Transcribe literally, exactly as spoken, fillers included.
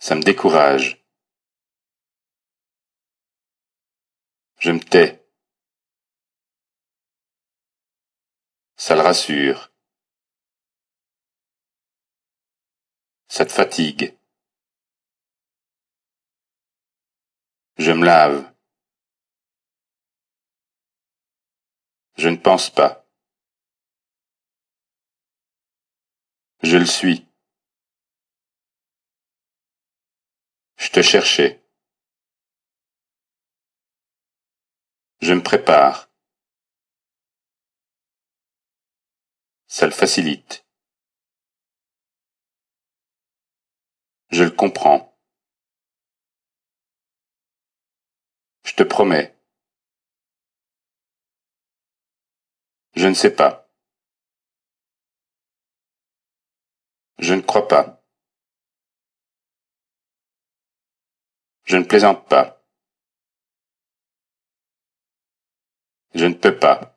Ça me décourage. Je me tais. Ça le rassure. Ça te fatigue. Je me lave. Je ne pense pas. Je le suis. Je te cherchais. Je me prépare. Ça le facilite. Je le comprends. Je te promets. Je ne sais pas. Je ne crois pas. Je ne plaisante pas. Je ne peux pas.